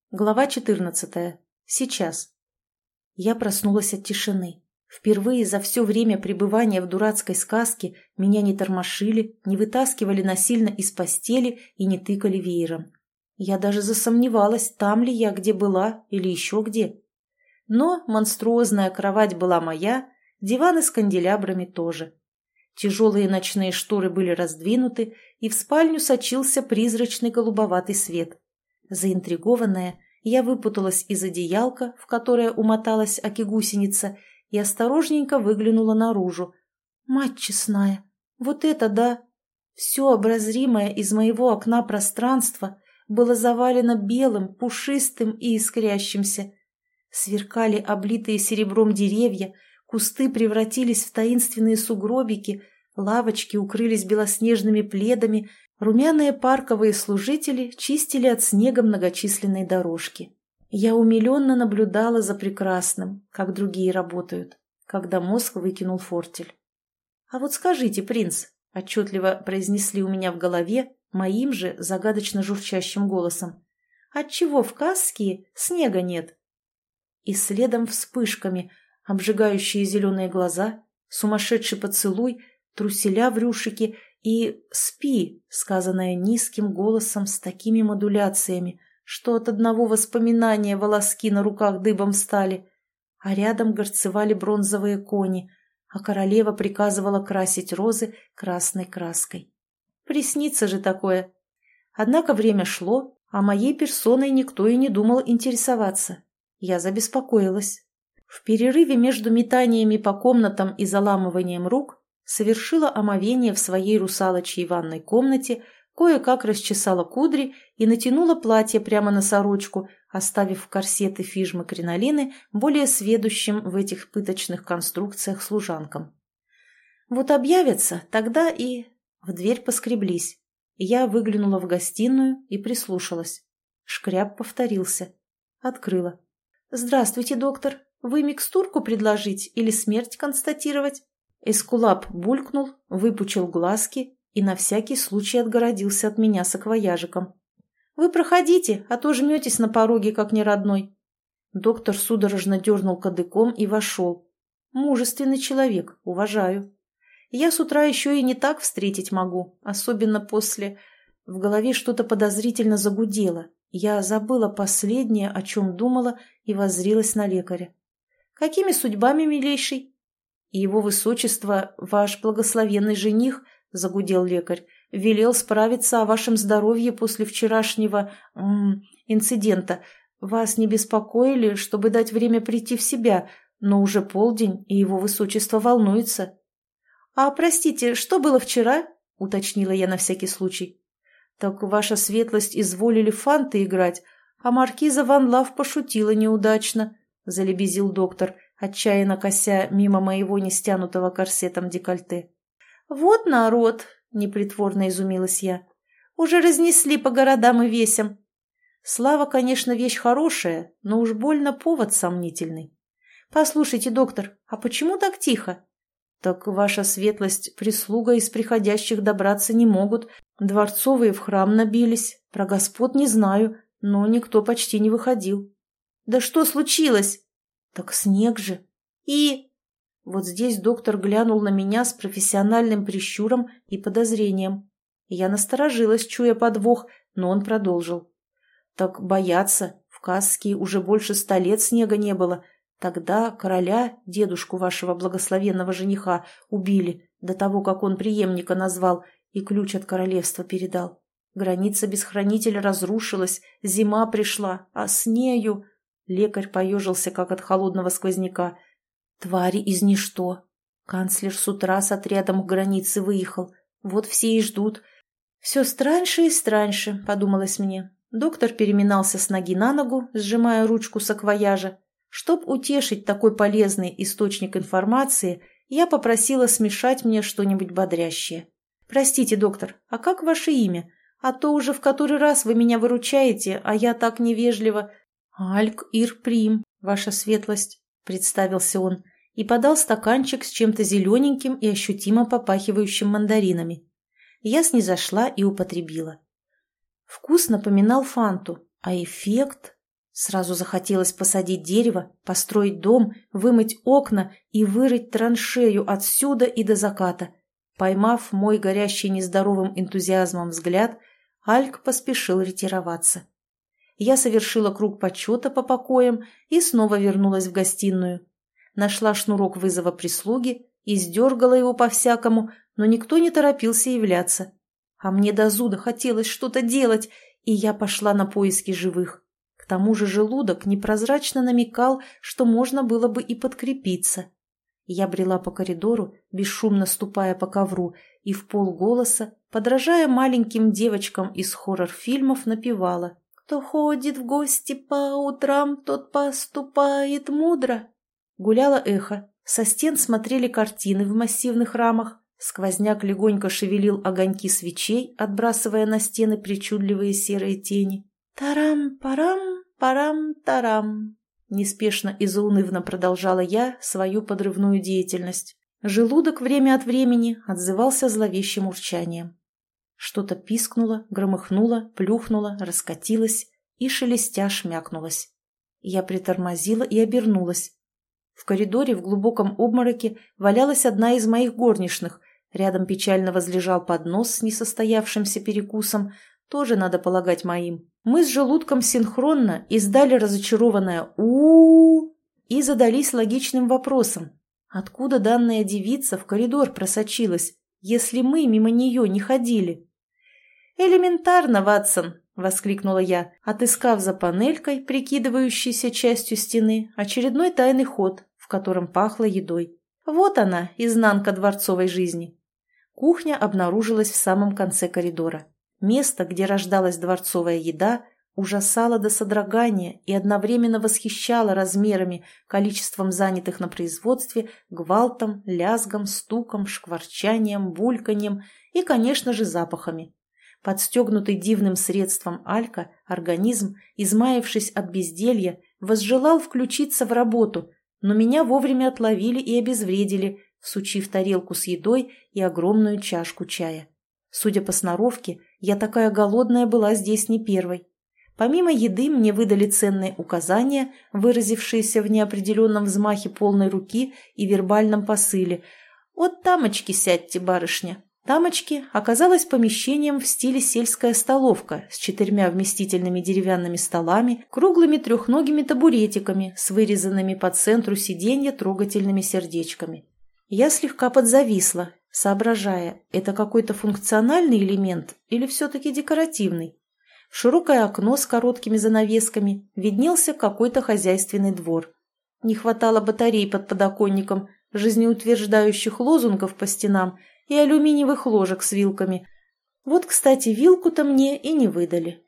Глава 14. Сейчас. Я проснулась от тишины. Впервые за все время пребывания в дурацкой сказке меня не тормошили, не вытаскивали насильно из постели и не тыкали веером. Я даже засомневалась, там ли я, где была, или еще где. Но монструозная кровать была моя, диваны с канделябрами тоже. Тяжелые ночные шторы были раздвинуты, и в спальню сочился призрачный голубоватый свет. Заинтригованная, я выпуталась из одеялка, в которое умоталась аки-гусеница, и осторожненько выглянула наружу. Мать честная, вот это да! Все обозримое из моего окна пространство было завалено белым, пушистым и искрящимся. Сверкали облитые серебром деревья, кусты превратились в таинственные сугробики, лавочки укрылись белоснежными пледами, румяные парковые служители чистили от снега многочисленные дорожки. Я умиленно наблюдала за прекрасным, как другие работают, когда мозг выкинул фортель. «А вот скажите, принц», — отчетливо произнесли у меня в голове моим же загадочно журчащим голосом, «отчего в Каскии снега нет?» И следом вспышками обжигающие зеленые глаза, сумасшедший поцелуй, труселя в рюшике и «спи», сказанное низким голосом с такими модуляциями, что от одного воспоминания волоски на руках дыбом встали, а рядом горцевали бронзовые кони, а королева приказывала красить розы красной краской. Приснится же такое. Однако время шло, а моей персоной никто и не думал интересоваться. Я забеспокоилась. В перерыве между метаниями по комнатам и заламыванием рук совершила омовение в своей русалочьей ванной комнате, кое-как расчесала кудри и натянула платье прямо на сорочку, оставив корсеты фижмы-кринолины более сведущим в этих пыточных конструкциях служанкам. Вот объявятся, тогда и... В дверь поскреблись. Я выглянула в гостиную и прислушалась. Шкряп повторился. Открыла. «Здравствуйте, доктор. Вы микстурку предложить или смерть констатировать?» Эскулап булькнул, выпучил глазки и на всякий случай отгородился от меня саквояжиком. «Вы проходите, а то жметесь на пороге, как неродной». Доктор судорожно дернул кадыком и вошел. Мужественный человек, уважаю. Я с утра еще и не так встретить могу, особенно после... В голове что-то подозрительно загудело. Я забыла последнее, о чем думала, и воззрилась на лекаря. «Какими судьбами, милейший?» «Его высочество, ваш благословенный жених, — загудел лекарь, — велел справиться о вашем здоровье после вчерашнего... инцидента. Вас не беспокоили, чтобы дать время прийти в себя, но уже полдень, и его высочество волнуется». «А, простите, что было вчера?» — уточнила я на всякий случай. «Так ваша светлость изволили фанты играть, а маркиза Ван Лав пошутила неудачно», — залебезил доктор, отчаянно кося мимо моего нестянутого корсетом декольте. «Вот народ!» — непритворно изумилась я. «Уже разнесли по городам и весям». Слава, конечно, вещь хорошая, но уж больно повод сомнительный. «Послушайте, доктор, а почему так тихо?» «Так ваша светлость, прислуга из приходящих добраться не могут. Дворцовые в храм набились. Про господ не знаю, но никто почти не выходил». «Да что случилось?» «Так снег же». «И...» Вот здесь доктор глянул на меня с профессиональным прищуром и подозрением. Я насторожилась, чуя подвох, но он продолжил. «Так боятся. В Касске уже больше 100 лет снега не было. Тогда короля, дедушку вашего благословенного жениха, убили до того, как он преемника назвал и ключ от королевства передал. Граница без хранителя разрушилась, зима пришла, а с нею...» Лекарь поежился, как от холодного сквозняка. «Твари из ничто. Канцлер с утра с отрядом к границе выехал. Вот все и ждут». «Все страньше и страньше», — подумалось мне. Доктор переминался с ноги на ногу, сжимая ручку саквояжа. Чтоб утешить такой полезный источник информации, я попросила смешать мне что-нибудь бодрящее. «Простите, доктор, а как ваше имя? А то уже в который раз вы меня выручаете, а я так невежливо...» «Альк-Ир-Прим, ваша светлость», — представился он и подал стаканчик с чем-то зелененьким и ощутимо попахивающим мандаринами. Я снизошла и употребила. Вкус напоминал фанту, а эффект... Сразу захотелось посадить дерево, построить дом, вымыть окна и вырыть траншею отсюда и до заката. Поймав мой горящий нездоровым энтузиазмом взгляд, Альк поспешил ретироваться. Я совершила круг почета по покоям и снова вернулась в гостиную. Нашла шнурок вызова прислуги и сдергала его по-всякому, но никто не торопился являться. А мне до зуда хотелось что-то делать, и я пошла на поиски живых. К тому же желудок непрозрачно намекал, что можно было бы и подкрепиться. Я брела по коридору, бесшумно ступая по ковру, и вполголоса, подражая маленьким девочкам из хоррор-фильмов, напевала: «Кто ходит в гости по утрам, тот поступает мудро». Гуляло эхо, со стен смотрели картины в массивных рамах, сквозняк легонько шевелил огоньки свечей, отбрасывая на стены причудливые серые тени. «Тарам-парам, парам-тарам», неспешно и заунывно продолжала я свою подрывную деятельность. Желудок время от времени отзывался зловещим урчанием. Что-то пискнуло, громыхнуло, плюхнуло, раскатилось и шелестя шмякнулось. Я притормозила и обернулась. В коридоре в глубоком обмороке валялась одна из моих горничных, рядом печально возлежал поднос с несостоявшимся перекусом, тоже, надо полагать, моим. Мы с желудком синхронно издали разочарованное «у-у-у» и задались логичным вопросом: откуда данная девица в коридор просочилась, если мы мимо нее не ходили? «Элементарно, Ватсон!» — воскликнула я, отыскав за панелькой, прикидывающейся частью стены, очередной тайный ход, в котором пахло едой. Вот она, изнанка дворцовой жизни. Кухня обнаружилась в самом конце коридора. Место, где рождалась дворцовая еда, ужасало до содрогания и одновременно восхищало размерами, количеством занятых на производстве, гвалтом, лязгом, стуком, шкварчанием, бульканьем и, конечно же, запахами. Подстегнутый дивным средством Алька, организм, измаявшись от безделья, возжелал включиться в работу, но меня вовремя отловили и обезвредили, всучив тарелку с едой и огромную чашку чая. Судя по сноровке, я такая голодная была здесь не первой. Помимо еды мне выдали ценные указания, выразившиеся в неопределенном взмахе полной руки и вербальном посыле. «От тамочки сядьте, барышня». Тамочки оказалось помещением в стиле сельская столовка с 4 вместительными деревянными столами, круглыми трехногими табуретиками с вырезанными по центру сиденья трогательными сердечками. Я слегка подзависла, соображая, это какой-то функциональный элемент или все-таки декоративный. В широкое окно с короткими занавесками виднелся какой-то хозяйственный двор. Не хватало батарей под подоконником, жизнеутверждающих лозунгов по стенам и алюминиевых ложек с вилками. Вот, кстати, вилку-то мне и не выдали.